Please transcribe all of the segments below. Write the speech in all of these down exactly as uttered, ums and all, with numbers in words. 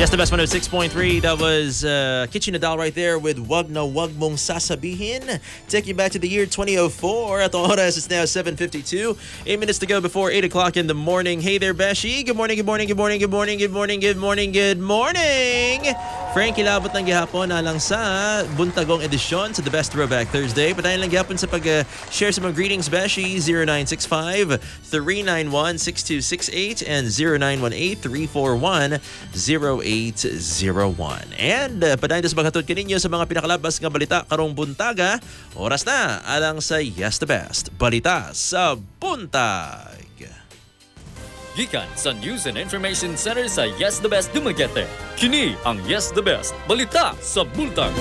Yes, the best one oh six point three. That was uh, Kitchen Nadal right there with Wag Na Wag Mong Sasabihin. Take you back to the year twenty oh four. At the oras, it's now seven fifty-two. Eight minutes to go before eight o'clock in the morning. Hey there, Beshi. Good morning, good morning, good morning, good morning, good morning, good morning, good morning. Frank, ilabot ng gihapon alang sa buntagong edisyon sa The Best Throwback Thursday. Patayin lang gihapon sa pag-share uh, sa mga greetings, Beshi. zero nine six five, three nine one, six two six eight and zero nine one eight, three four one, zero eight zero one. And uh, padayon sa paghatod kaninyo sa mga pinakalabas nga balita karong buntaga. Oras na alang sa Yes the Best Balita sa Buntag. Gikan sa News and Information Center sa Yes the Best Dumaguete. Kini ang Yes the Best Balita sa Buntag.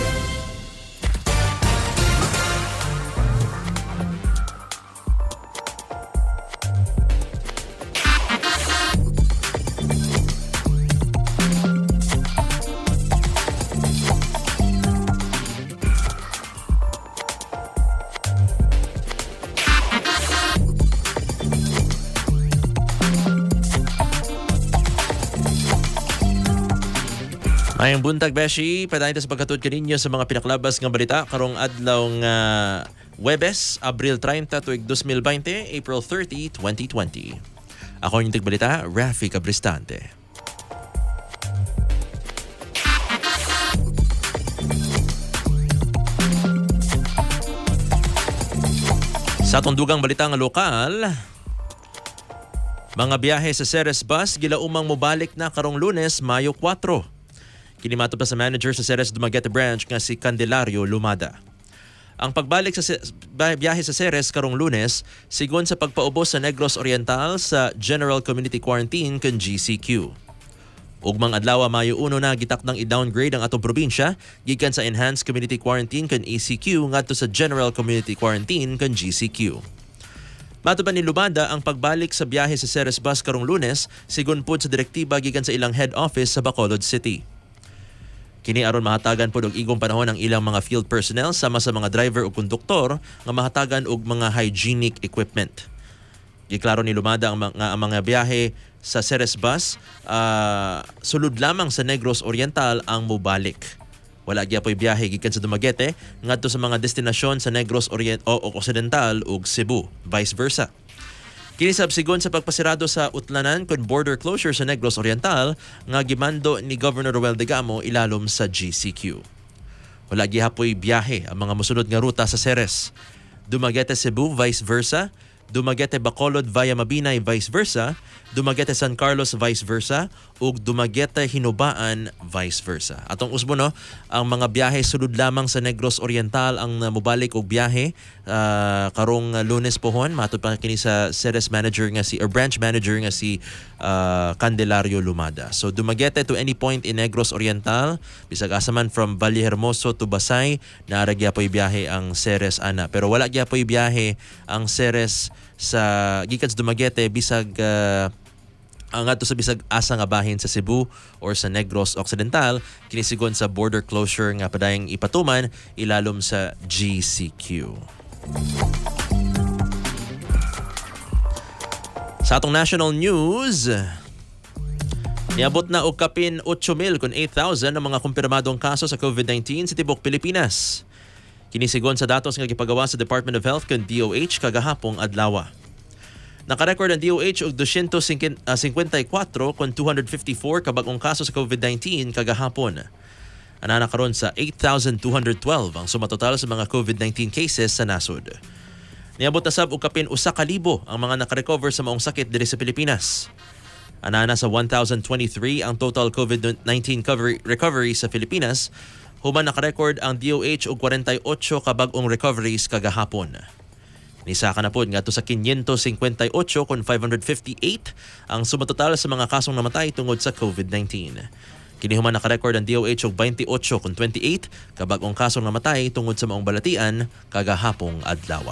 Ayong buntag, Beshi, padayon sa pagkatod kaninyo sa mga pinaklabas ng balita karong adlaw nga uh, Webes, Abril thirty tuig twenty twenty, April thirtieth, twenty twenty. Ako yung tigbalita, Rafi Cabristante. Sa atong dugang balita nga lokal, mga biyahe sa Ceres Bus gilaumang mobalik na karong Lunes, Mayo four. Kinimato pa sa manager sa Ceres Dumaguete Branch nga si Candelario Lumada. Ang pagbalik sa biyahe sa Ceres karong Lunes sigon sa pagpaubos sa Negros Oriental sa General Community Quarantine kan G C Q. Ugmang adlaw Mayo one na gitakdang i-downgrade ang atong probinsya gikan sa Enhanced Community Quarantine kan E C Q ngadto sa General Community Quarantine kan G C Q. Matuban ni Lumada ang pagbalik sa biyahe sa Ceres Bus karong Lunes sigon pud sa direktiba gikan sa ilang head office sa Bacolod City. Kini aron mahatagan pod og igong panahon ang ilang mga field personnel sama sa mga driver o konduktor nga mahatagan og mga hygienic equipment. Giklaro ni Lumada ang mga, ang mga biyahe sa Ceres Bus uh, sulod lamang sa Negros Oriental ang mobalik. Wala gyapon biyahe gikan sa Dumaguete ngadto sa mga destinasyon sa Negros Orient o Occidental ug Cebu, vice versa. Kinisab sigon sa pagpasirado sa utlanan kon border closure sa Negros Oriental nga gimando ni Governor Roel Degamo ilalom sa G C Q. Wala gihapoy biyahe ang mga mosunod nga ruta sa Ceres. Dumaguete Cebu vice versa, Dumaguete Bacolod via Mabinay vice versa, Dumaguete San Carlos vice versa ug Dumaguete Hinubaan vice versa. Atong usbo no, ang mga biyahe sulod lamang sa Negros Oriental ang mobalik og biyahe uh, karong Lunes pohon matud pa kini sa Ceres manager nga si or branch manager nga si uh, Candelario Lumada. So Dumaguete to any point in Negros Oriental bisag asa man from Vallehermoso to Basay naara gyapon biyahe ang Ceres ana pero wala gyapon biyahe ang Ceres sa gikan sa Dumaguete bisag uh, ang ato sa bisag asa nga bahin sa Cebu or sa Negros Occidental kinisigon sa border closure nga padayong ipatuman ilalom sa G C Q. Sa atong national news, niabot na og kapin eight mil kun eight thousand ang mga kumpirmadong kaso sa COVID nineteen sa tibok Pilipinas. Kinisigon sa datos nga gipagawa sa Department of Health kan D O H kagahapong adlaw. Nakarecord ang D O H og two fifty-four kon two hundred fifty-four kabag-ong kaso sa COVID nineteen kagahapon. Anana karon sa eight thousand two hundred twelve ang sumatotal sa mga COVID nineteen cases sa nasod. Niabot na sab og kapin usa ka libo ang mga nakarecover sa maong sakit diri sa Pilipinas. Anana sa one thousand twenty-three ang total COVID nineteen recovery sa Pilipinas. Human nakarecord ang D O H og forty-eight ka bag-ong recoveries kagahapon. Nisaka na po nga to sa five fifty-eight kon five hundred fifty-eight ang sumatotal sa mga kasong namatay tungod sa COVID nineteen. Kini human nakarecord ang D O H og twenty-eight kon twenty-eight ka bag-ong kasong namatay tungod sa maong balatian kagahapong adlaw.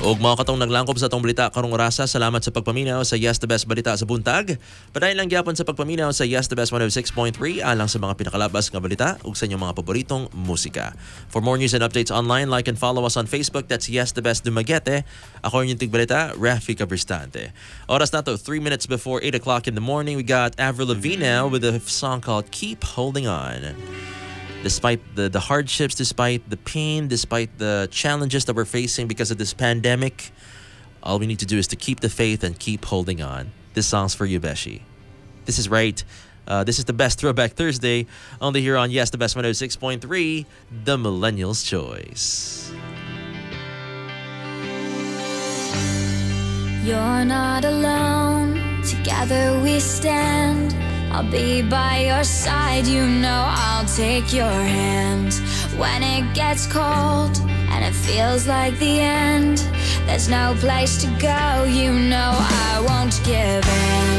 Ug mga katong naglangkob sa atong balita karong orasa, salamat sa pagpaminaw sa Yes the Best Balita sa buntag. Padayon lang gyapon sa pagpaminaw sa Yes the Best one oh six point three alang sa mga pinakalabas nga balita ug sa inyong mga paboritong musika. For more news and updates online, like and follow us on Facebook. That's Yes the Best Dumaguete. Ako yung tigbalita, Rafi Cabristante. Oras na to, three minutes before eight o'clock in the morning. We got Avril Lavigne with a song called Keep Holding On. Despite the, the hardships, despite the pain, despite the challenges that we're facing because of this pandemic, all we need to do is to keep the faith and keep holding on. This song's for you, Beshi. This is right. Uh, this is the best Throwback Thursday, only here on Yes, the Best one oh six point three, the Millennial's Choice. You're not alone, together we stand. I'll be by your side, you know I'll take your hand. When it gets cold and it feels like the end, there's no place to go, you know I won't give in.